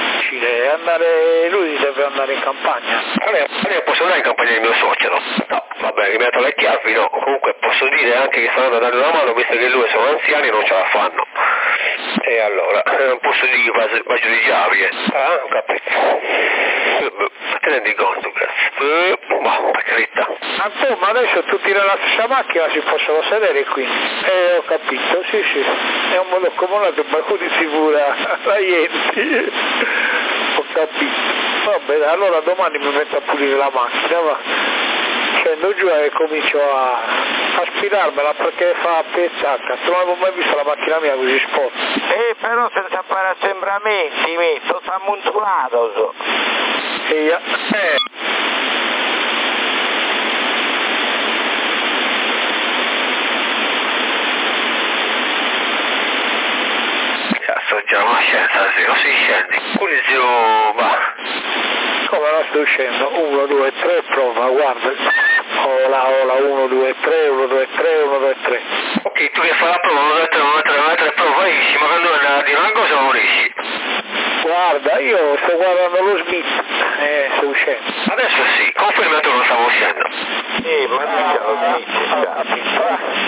Lui deve andare in campagna. Allora posso andare in campagna del mio suocero? No, vabbè, mi metto le chiavi, no. Comunque posso dire anche che stanno dando una mano, visto che lui sono anziani e non ce la fanno. E allora, non posso dire che vado di chiavi, Ah, ho capito. Te ne rendi conto, cazzo? Ma, per carità. Antonio, ma adesso tutti nella stessa macchina si possono sedere qui. Ho capito, sì. È un modo comodato, ma qui si pura la Ienti. Ho capito. Vabbè, allora domani mi metto a pulire la macchina, va. Scendo giù e comincio a aspirarmela perché fa pettacca. Non avevo mai visto la macchina mia così sporca. Però senza fare assembramenti, metto, sta amontolato. Cazzo, già una scienza, se non si scende. Pulizio, va. Come non sto uscendo? 1, 2, 3, prova, guarda. Ola, 1, 2, 3, 1, 2, 3, 1, 2, 3. Ok, tu che fai la prova, 1, 2, 3, 1, 2, 3, prova, benissimo, quando andare a dire una cosa non riesci. Guarda, io sto guardando lo Smith, sto uscendo. Adesso sì, conferma tu non stavo uscendo. Ma dica lo Smith,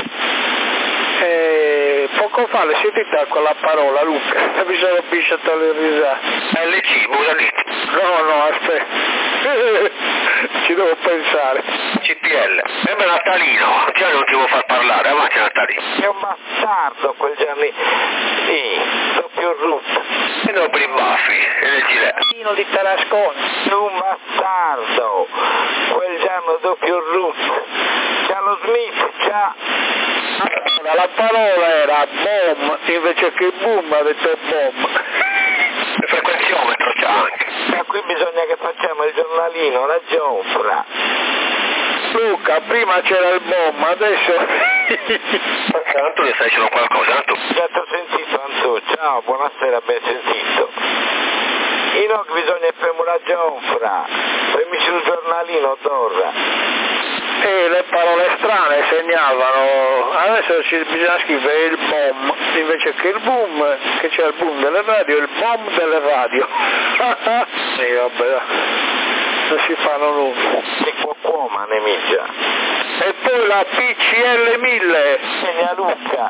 poco fa le sentite quella parola, Luca, mi sono pisciato le risate. LC, Busaliti. No, aspetta, ci devo pensare. CPL, sembra Natalino, già non ti devo far parlare, avanti Natalino. È un bastardo quel Gianni, sì, doppio root. E non per i baffi, e nel gilet. Pino di Tarascone. Un bastardo, quel Gianno doppio root. C'ha lo Smith, c'ha... La parola era bomb, invece che boom ha detto bomb. Il frequenziometro c'ha anche. Ma qui bisogna che facciamo il giornalino, la Giofra. Luca, prima c'era il bomb, adesso... Antonio, stai dicendo qualcosa, Antonio? Già t'ho sentito, Antonio, ciao, buonasera, ben sentito. Inoc bisogna fermo la Giofra, premi sul giornalino, Dorra. Le parole strane segnavano, adesso bisogna scrivere il bomb, invece che il boom, che c'è il boom delle radio, il bomb delle radio. Sì, vabbè, non si fanno nulla. E qua, ma ne mica. E poi la PCL 1000. Segna Luca.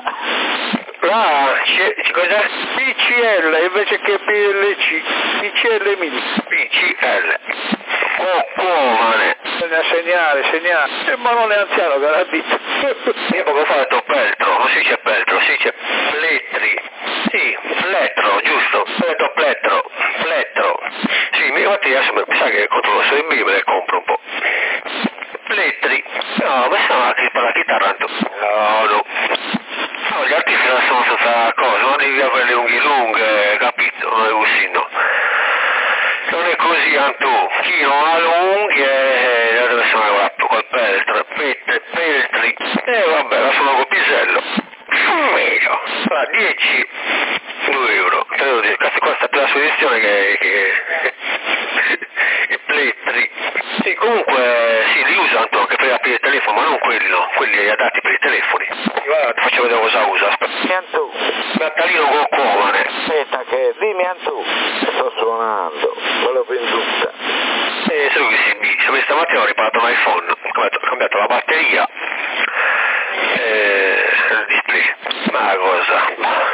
Cos'è? PCL invece che PLC, PCL 1000. PCL. Comane. Bisogna segnare, ma non è anziano che l'ha detto. Io poco fa ho detto peltro, non si dice peltro, si dice plettri. Antù, chi non ha lunghi dove sono col Peltri, vabbè, la sono col pisello, meglio, 10, 2 euro, cazzo costa più la suggestione che il Peltri. Sì, comunque, sì, li uso anche per aprire il telefono, ma non quelli, no, quelli adatti per i telefoni. Guarda, ti faccio vedere cosa usa, aspetta. Antù. Nattalino con Comane. Aspetta che, dimmi Antù, sto suonando, quello pintuta. Se lui si dice, stamattina ho riparato un iPhone, ho cambiato la batteria, il display, ma la cosa,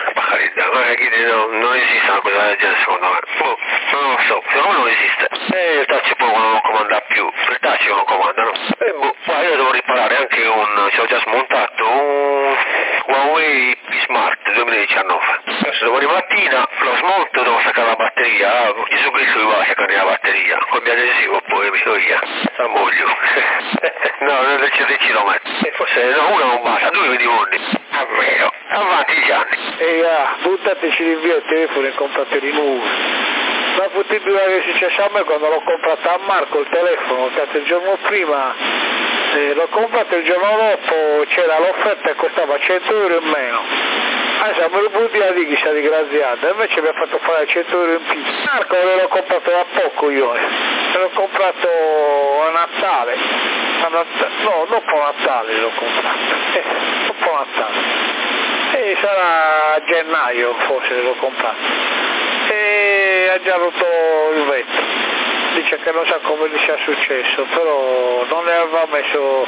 non esiste una cosa del genere secondo me, non lo so, secondo me non esiste, il touch poi non lo comanda più, il touch non lo comandano, poi io devo riparare anche ci ho già smontato un Huawei P Smart 2019, adesso domani mattina lo smonto, devo staccare la batteria, Gesù Cristo mi va a staccare la batteria, col mio adesivo poi mi do via, la moglio, no, non decido mettere, forse no, uno non basta, 2 milioni, almeno, avanti gli anni. Buttateci l'invio al telefono e comprateli nuovi. La possibilità che è successa a me quando l'ho comprato a Marco il telefono, cazzo il giorno prima l'ho comprato, il giorno dopo c'era l'offerta e costava 100 euro in meno. Siamo venuti a dire che sia disgraziato, invece mi ha fatto fare 100 euro in più. Marco l'ho comprato da poco io, l'ho comprato a Natale, no, dopo Natale l'ho comprato, dopo Natale. E sarà a gennaio forse l'ho comprato e ha già rotto il vetro, dice che non sa come gli sia successo, però non ne aveva messo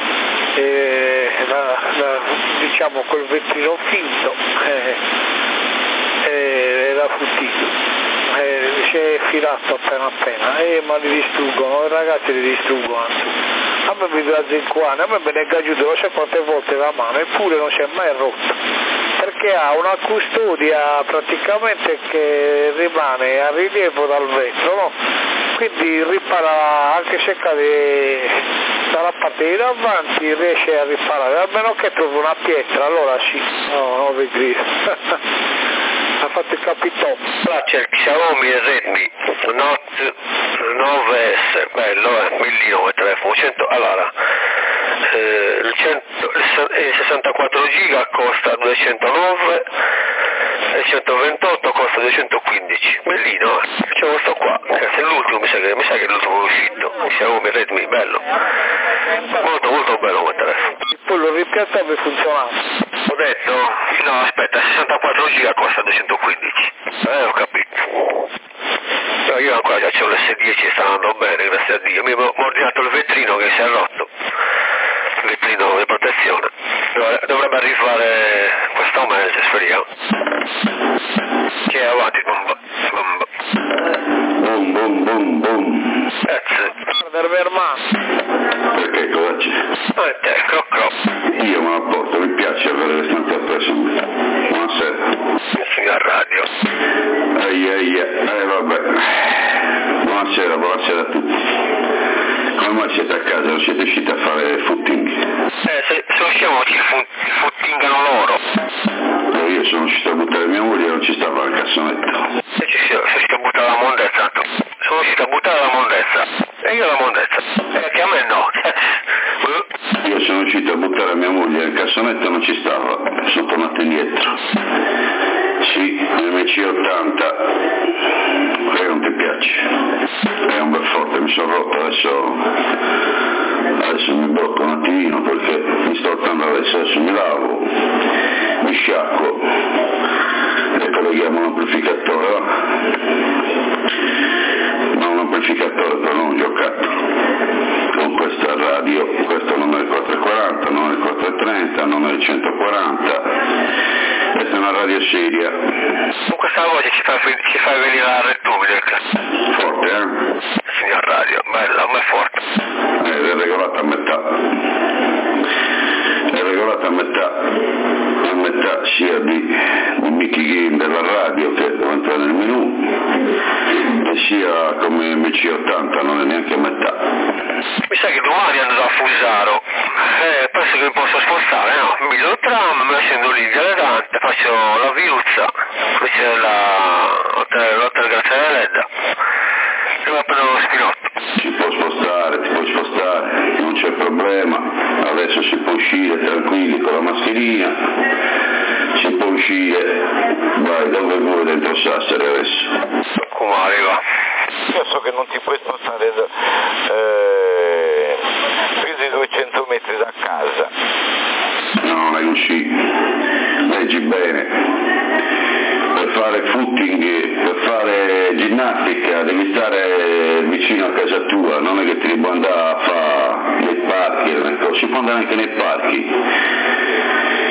diciamo quel vetrino finto, era futtito, si è filato appena ma li distruggono, i ragazzi li distruggono. A me mi dà zinquane, a me me ne è caduto non so quante volte la mano, eppure non si è mai rotto, perché ha una custodia praticamente che rimane a rilievo dal vetro, no? Quindi ripara, anche se cade dalla parte di davanti riesce a riparare, a meno che trovi una pietra, allora sì, no, non vi grido. Ha fatto il capitone. Là c'è il Xiaomi Redmi Note 9S, bello, bellino il telefono, 100, allora, il 64 giga costa 209, il 128 costa 215, bellino, c'è questo qua, è l'ultimo, mi sa che è l'ultimo uscito, il Xiaomi Redmi, bello, molto molto bello quel telefono. Poi lo rimpiattavo e funzionava. Ho detto, no aspetta, 64 giga costa 215, ho capito. No, io ancora già c'ho l'S10 e sta andando bene, grazie a Dio, mi ho ordinato il vetrino che si è rotto, il vetrino di protezione, dovrebbe arrivare questo mese, speriamo. Che è avanti, bomba. Boom. Grazie. Per mia hermano. Perché cosa c'è? Te, crocro. Io me la porto, mi piace avere le stampe appresso. Buonasera. Signor radio. Vabbè. Buonasera a tutti. Come mai siete a casa? Non siete usciti a fare footing? Se usciamo ci footingano loro. Io sono uscito a buttare mia moglie e non ci stava al cassonetto. Sono uscito a buttare la mondezza. Sono uscito a buttare la mondezza. E io la mondezza. Perché a me no. Io sono uscito a buttare mia moglie nel cassonetto e non ci stava. Sono tornato indietro. Sì, MC80. Quello non ti piace. È un bel forte, mi sono rotto, adesso mi blocco un attimino perché mi sto portando adesso mi lavo, mi sciacquo e colleghiamo l'amplificatore, ma un amplificatore per non un giocattolo. Con questa radio, questo non è il 440, non è il 430, non è il 140, questa è una radio seria. Con questa voce ci fai venire la Repubblica. Forte, eh? Signor radio, bella, ma è forte. È regolata a metà. È regolata a metà sia di Mickey Game della radio che entra nel menù e sia come MC80, non è neanche a metà. Mi sa che domani andrò a Fusaro, penso che mi posso spostare, no? Mi do il tram, me scendo lì in Galetante, faccio la Viruzza, qui c'è l'hotel Grazia Ledda, Devo prendere lo spinotto. Ti puoi spostare, non c'è problema, adesso si può uscire tranquilli con la mascherina, si può uscire, vai dove vuoi dentro Sassari adesso. Come arriva? Io so che non ti puoi spostare più di 200 metri da casa. No, leggi, leggi bene. Per fare footing, per fare ginnastica devi stare vicino a casa tua, non è che ti devi andare a fare nei parchi, si può andare anche nei parchi.